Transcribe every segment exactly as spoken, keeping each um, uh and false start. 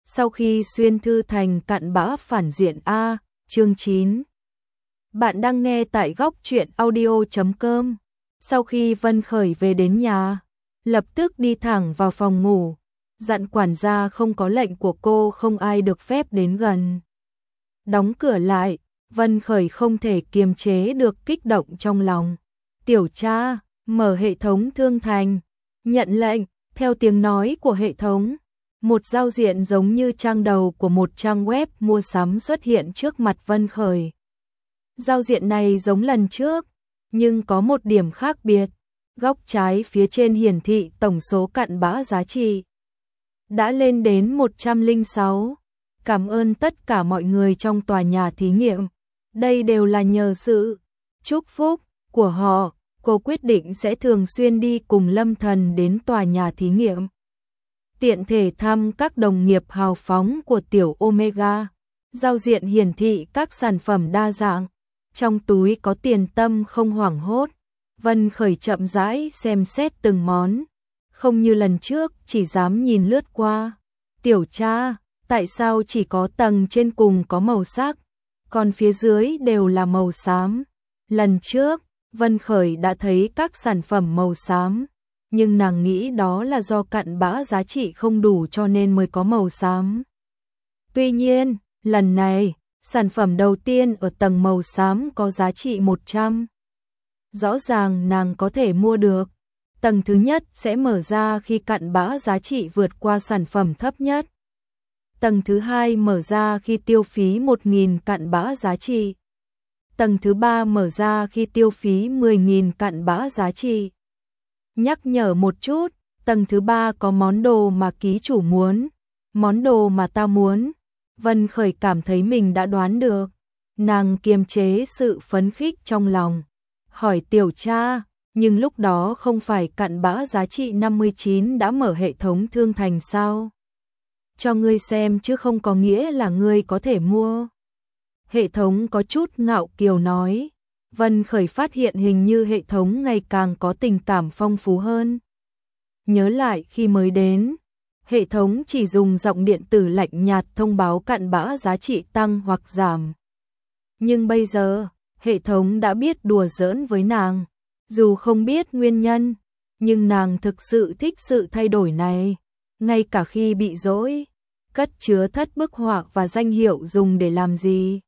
Sau khi xuyên thư thành cặn bã phản diện A, chương chín. Bạn đang nghe tại góc truyện audio chấm com. Sau khi Vân Khởi về đến nhà, lập tức đi thẳng vào phòng ngủ, dặn quản gia không có lệnh của cô không ai được phép đến gần. Đóng cửa lại, Vân Khởi không thể kiềm chế được kích động trong lòng. Tiểu cha, mở hệ thống thương thành, nhận lệnh, theo tiếng nói của hệ thống. Một giao diện giống như trang đầu của một trang web mua sắm xuất hiện trước mặt Vân Khởi. Giao diện này giống lần trước, nhưng có một điểm khác biệt. Góc trái phía trên hiển thị tổng số cặn bã giá trị đã lên đến một trăm lẻ sáu. Cảm ơn tất cả mọi người trong tòa nhà thí nghiệm. Đây đều là nhờ sự chúc phúc của họ. Cô quyết định sẽ thường xuyên đi cùng Lâm Thần đến tòa nhà thí nghiệm, tiện thể thăm các đồng nghiệp hào phóng của tiểu Omega. Giao diện hiển thị các sản phẩm đa dạng, trong túi có tiền tâm không hoảng hốt. Vân Khởi chậm rãi xem xét từng món, không như lần trước chỉ dám nhìn lướt qua. Tiểu cha, tại sao chỉ có tầng trên cùng có màu sắc, còn phía dưới đều là màu xám? Lần trước, Vân Khởi đã thấy các sản phẩm màu xám, nhưng nàng nghĩ đó là do cặn bã giá trị không đủ cho nên mới có màu xám. Tuy nhiên, lần này, sản phẩm đầu tiên ở tầng màu xám có giá trị một trăm. Rõ ràng nàng có thể mua được. Tầng thứ nhất sẽ mở ra khi cặn bã giá trị vượt qua sản phẩm thấp nhất. Tầng thứ hai mở ra khi tiêu phí một nghìn cặn bã giá trị. Tầng thứ ba mở ra khi tiêu phí mười nghìn cặn bã giá trị. Nhắc nhở một chút, tầng thứ ba có món đồ mà ký chủ muốn. Món đồ mà ta muốn. Vân Khởi cảm thấy mình đã đoán được. Nàng kiềm chế sự phấn khích trong lòng. Hỏi tiểu cha, nhưng lúc đó không phải cặn bã giá trị năm mươi chín đã mở hệ thống thương thành sao? Cho ngươi xem chứ không có nghĩa là ngươi có thể mua. Hệ thống có chút ngạo kiều nói. Vân Khởi phát hiện hình như hệ thống ngày càng có tình cảm phong phú hơn. Nhớ lại khi mới đến, hệ thống chỉ dùng giọng điện tử lạnh nhạt thông báo cặn bã giá trị tăng hoặc giảm. Nhưng bây giờ, hệ thống đã biết đùa giỡn với nàng. Dù không biết nguyên nhân, nhưng nàng thực sự thích sự thay đổi này. Ngay cả khi bị dỗi, cất chứa thất bức họa và danh hiệu dùng để làm gì?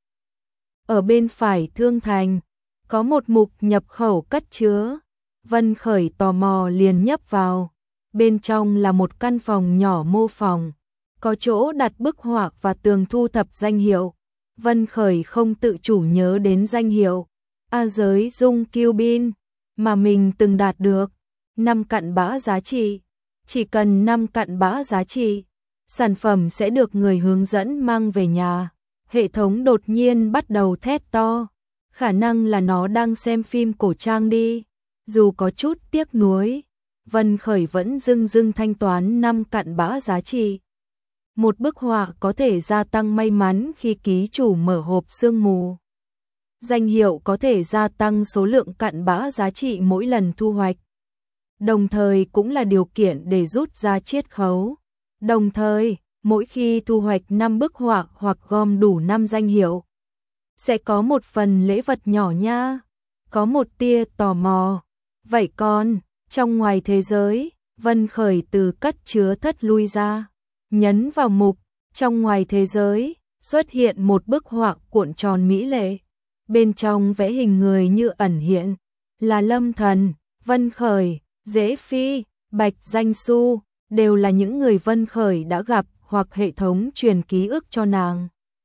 Ở bên phải thương thành, có một mục nhập khẩu cất chứa. Vân Khởi tò mò liền nhấp vào. Bên trong là một căn phòng nhỏ mô phỏng, có chỗ đặt bức họa và tường thu thập danh hiệu. Vân Khởi không tự chủ nhớ đến danh hiệu A giới dung kiêu bin mà mình từng đạt được. năm cặn bã giá trị. Chỉ cần năm cặn bã giá trị, sản phẩm sẽ được người hướng dẫn mang về nhà. Hệ thống đột nhiên bắt đầu thét to. Khả năng là nó đang xem phim cổ trang đi. Dù có chút tiếc nuối, Vân Khởi vẫn dưng dưng thanh toán năm cặn bã giá trị. Một bức họa có thể gia tăng may mắn khi ký chủ mở hộp sương mù. Danh hiệu có thể gia tăng số lượng cặn bã giá trị mỗi lần thu hoạch. Đồng thời cũng là điều kiện để rút ra chiết khấu. Đồng thời, mỗi khi thu hoạch năm bức họa hoặc gom đủ năm danh hiệu, sẽ có một phần lễ vật nhỏ nha. Có một tia tò mò. Vậy còn, trong ngoài thế giới, Vân Khởi từ cất chứa thất lui ra. Nhấn vào mục, trong ngoài thế giới, xuất hiện một bức họa cuộn tròn mỹ lệ. Bên trong vẽ hình người như ẩn hiện, là Lâm Thần, Vân Khởi, Dễ Phi, Bạch Danh Xu, đều là những người Vân Khởi đã gặp hoặc hệ thống truyền ký ức cho nàng.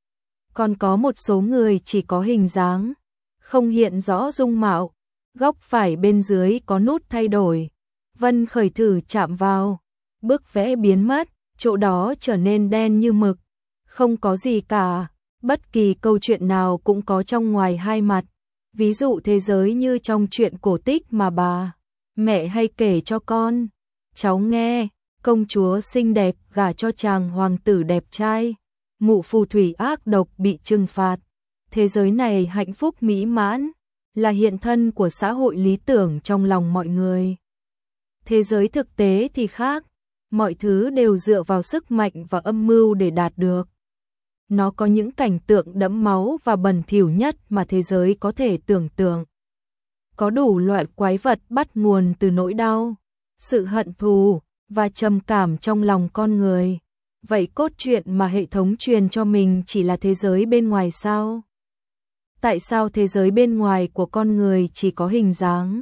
Còn có một số người chỉ có hình dáng, không hiện rõ dung mạo. Góc phải bên dưới có nút thay đổi. Vân Khởi thử chạm vào, bức vẽ biến mất, chỗ đó trở nên đen như mực. Không có gì cả, bất kỳ câu chuyện nào cũng có trong ngoài hai mặt. Ví dụ thế giới như trong chuyện cổ tích mà bà mẹ hay kể cho con cháu nghe. Công chúa xinh đẹp gả cho chàng hoàng tử đẹp trai, mụ phù thủy ác độc bị trừng phạt. Thế giới này hạnh phúc mỹ mãn, là hiện thân của xã hội lý tưởng trong lòng mọi người. Thế giới thực tế thì khác. mọi thứ đều dựa vào sức mạnh và âm mưu để đạt được. Nó có những cảnh tượng đẫm máu và bẩn thỉu nhất mà thế giới có thể tưởng tượng. Có đủ loại quái vật bắt nguồn từ nỗi đau, sự hận thù và trầm cảm trong lòng con người. Vậy cốt truyện mà hệ thống truyền cho mình chỉ là thế giới bên ngoài sao? Tại sao thế giới bên ngoài của con người chỉ có hình dáng,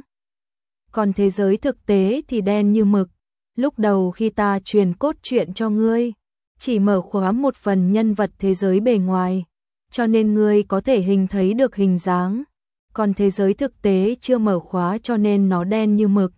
còn thế giới thực tế thì đen như mực? Lúc đầu khi ta truyền cốt truyện cho ngươi, chỉ mở khóa một phần nhân vật thế giới bề ngoài, cho nên ngươi có thể hình thấy được hình dáng, còn thế giới thực tế chưa mở khóa cho nên nó đen như mực.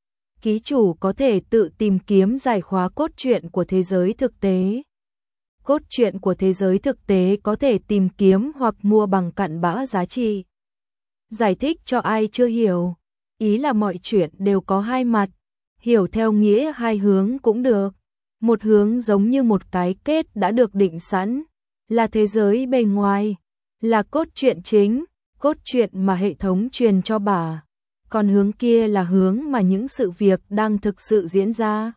Ký chủ có thể tự tìm kiếm giải khóa cốt truyện của thế giới thực tế. Cốt truyện của thế giới thực tế có thể tìm kiếm hoặc mua bằng cặn bã giá trị. Giải thích cho ai chưa hiểu, ý là mọi chuyện đều có hai mặt, hiểu theo nghĩa hai hướng cũng được. Một hướng giống như một cái kết đã được định sẵn, là thế giới bề ngoài, là cốt truyện chính, cốt truyện mà hệ thống truyền cho bà. Còn hướng kia là hướng mà những sự việc đang thực sự diễn ra.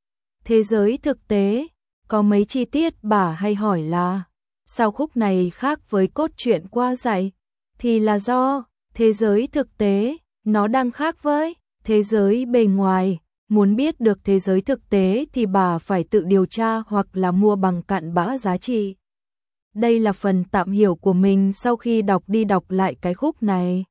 Thế giới thực tế, có mấy chi tiết bà hay hỏi là, sao khúc này khác với cốt truyện qua dạy? Thì là do, thế giới thực tế, nó đang khác với thế giới bề ngoài. Muốn biết được thế giới thực tế thì bà phải tự điều tra hoặc là mua bằng cặn bã giá trị. Đây là phần tạm hiểu của mình sau khi đọc đi đọc lại cái khúc này.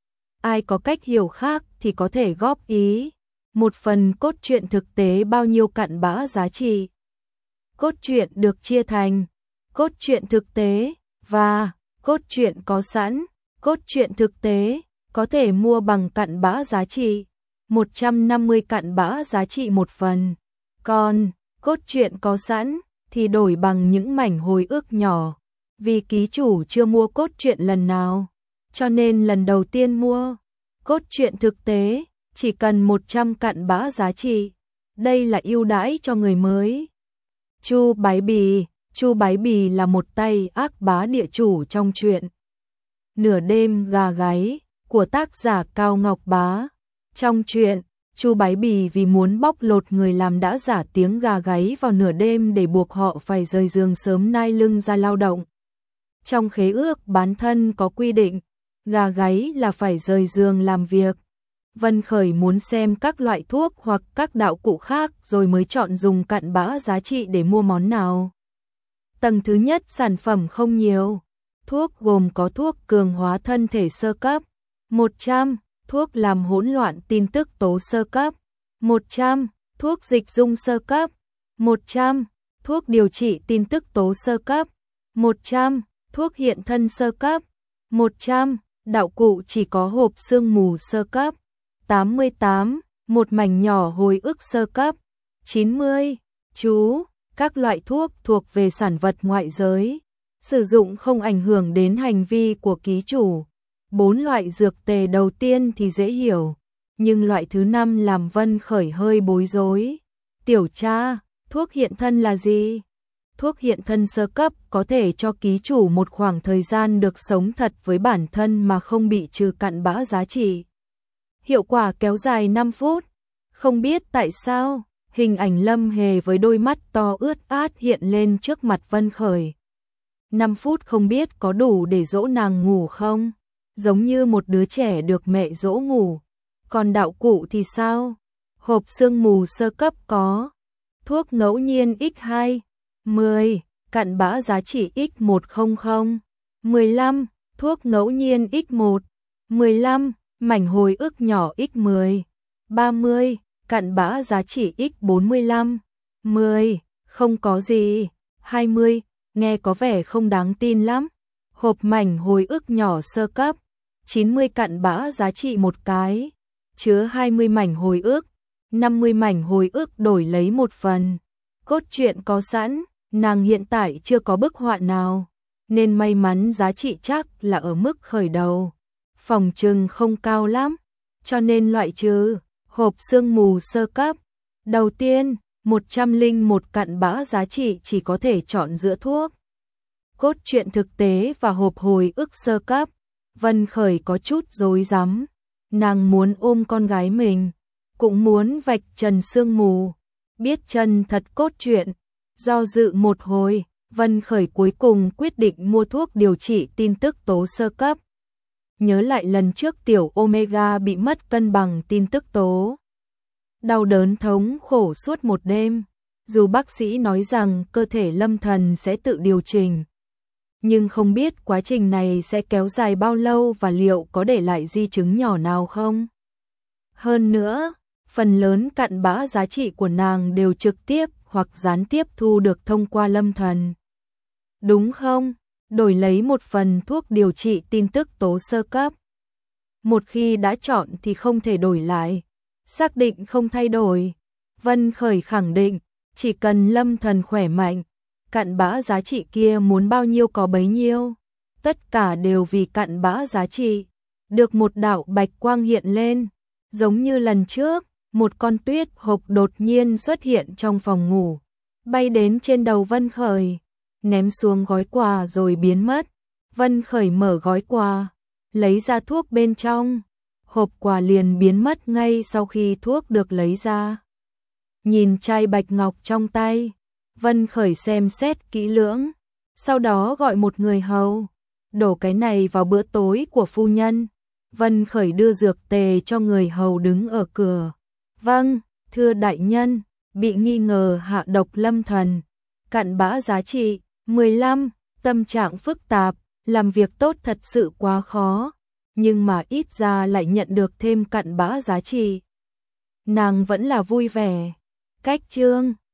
Ai có cách hiểu khác thì có thể góp ý. Một phần cốt truyện thực tế bao nhiêu cặn bã giá trị. Cốt truyện được chia thành cốt truyện thực tế và cốt truyện có sẵn. Cốt truyện thực tế có thể mua bằng cặn bã giá trị, một trăm năm mươi cặn bã giá trị một phần. Còn cốt truyện có sẵn thì đổi bằng những mảnh hồi ức nhỏ. Vì ký chủ chưa mua cốt truyện lần nào, cho nên lần đầu tiên mua cốt truyện thực tế chỉ cần một trăm cặn bã giá trị. Đây là ưu đãi cho người mới. Chu Bái Bì. Chu Bái Bì là một tay ác bá địa chủ trong truyện Nửa đêm gà gáy của tác giả Cao Ngọc Bá. Trong truyện, Chu Bái Bì vì muốn bóc lột người làm đã giả tiếng gà gáy vào nửa đêm để buộc họ phải rời giường sớm nai lưng ra lao động. Trong khế ước bán thân có quy định, gà gáy là phải rời giường làm việc. Vân Khởi muốn xem các loại thuốc hoặc các đạo cụ khác rồi mới chọn dùng cặn bã giá trị để mua món nào. Tầng thứ nhất sản phẩm không nhiều. Thuốc gồm có thuốc cường hóa thân thể sơ cấp, một trăm, thuốc làm hỗn loạn tin tức tố sơ cấp, một trăm, thuốc dịch dung sơ cấp, một trăm, thuốc điều trị tin tức tố sơ cấp, một trăm, thuốc hiện thân sơ cấp, một trăm, đạo cụ chỉ có hộp sương mù sơ cấp, tám mươi tám, một mảnh nhỏ hồi ức sơ cấp, chín mươi, chú, các loại thuốc thuộc về sản vật ngoại giới, sử dụng không ảnh hưởng đến hành vi của ký chủ. Bốn loại dược tề đầu tiên thì dễ hiểu, nhưng loại thứ năm làm Vân Khởi hơi bối rối. Tiểu cha, thuốc hiện thân là gì? Thuốc hiện thân sơ cấp có thể cho ký chủ một khoảng thời gian được sống thật với bản thân mà không bị trừ cặn bã giá trị. Hiệu quả kéo dài năm phút. Không biết tại sao, hình ảnh Lâm Hề với đôi mắt to ướt át hiện lên trước mặt Vân Khởi. năm phút không biết có đủ để dỗ nàng ngủ không? Giống như một đứa trẻ được mẹ dỗ ngủ. Còn đạo cụ thì sao? Hộp sương mù sơ cấp có thuốc ngẫu nhiên nhân hai, mười, cặn bã giá trị nhân một trăm, mười lăm, thuốc ngẫu nhiên nhân một, mười lăm, mảnh hồi ức nhỏ nhân mười, ba mươi, cặn bã giá trị nhân bốn mươi lăm, mười, không có gì, hai mươi, nghe có vẻ không đáng tin lắm. Hộp mảnh hồi ức nhỏ sơ cấp, chín mươi cặn bã giá trị một cái, chứa hai mươi mảnh hồi ức, năm mươi mảnh hồi ức đổi lấy một phần. Cốt truyện có sẵn, nàng hiện tại chưa có bức họa nào, nên may mắn giá trị chắc là ở mức khởi đầu. Phòng trừng không cao lắm, cho nên loại trừ. Hộp sương mù sơ cấp. Đầu tiên, một trăm lẻ một cặn bã giá trị chỉ có thể chọn giữa thuốc cốt truyện thực tế và hộp hồi ức sơ cấp. Vân Khởi có chút rối rắm, nàng muốn ôm con gái mình, cũng muốn vạch trần sương mù, Biết chân thật cốt truyện, do dự một hồi, Vân Khởi cuối cùng quyết định mua thuốc điều trị tin tức tố sơ cấp. Nhớ lại lần trước tiểu Omega bị mất cân bằng tin tức tố. Đau đớn thống khổ suốt một đêm, dù bác sĩ nói rằng cơ thể Lâm Thần sẽ tự điều chỉnh. Nhưng không biết quá trình này sẽ kéo dài bao lâu và liệu có để lại di chứng nhỏ nào không? Hơn nữa, phần lớn cặn bã giá trị của nàng đều trực tiếp hoặc gián tiếp thu được thông qua Lâm Thần. Đúng không? Đổi lấy một phần thuốc điều trị tin tức tố sơ cấp. Một khi đã chọn thì không thể đổi lại. Xác định không thay đổi. Vân Khởi khẳng định, chỉ cần Lâm Thần khỏe mạnh, cặn bã giá trị kia muốn bao nhiêu có bấy nhiêu. Tất cả đều vì cặn bã giá trị. Được một đạo bạch quang hiện lên, giống như lần trước, một con tuyết hộp đột nhiên xuất hiện trong phòng ngủ, bay đến trên đầu Vân Khởi, ném xuống gói quà rồi biến mất. Vân Khởi mở gói quà, lấy ra thuốc bên trong, hộp quà liền biến mất ngay sau khi thuốc được lấy ra. Nhìn chai bạch ngọc trong tay, Vân Khởi xem xét kỹ lưỡng, sau đó gọi một người hầu, đổ cái này vào bữa tối của phu nhân. Vân Khởi đưa dược tề cho người hầu đứng ở cửa. Vâng, thưa đại nhân, bị nghi ngờ hạ độc Lâm Thần, cặn bã giá trị mười lăm, tâm trạng phức tạp, làm việc tốt thật sự quá khó, nhưng mà ít ra lại nhận được thêm cặn bã giá trị. Nàng vẫn là vui vẻ. Cách chương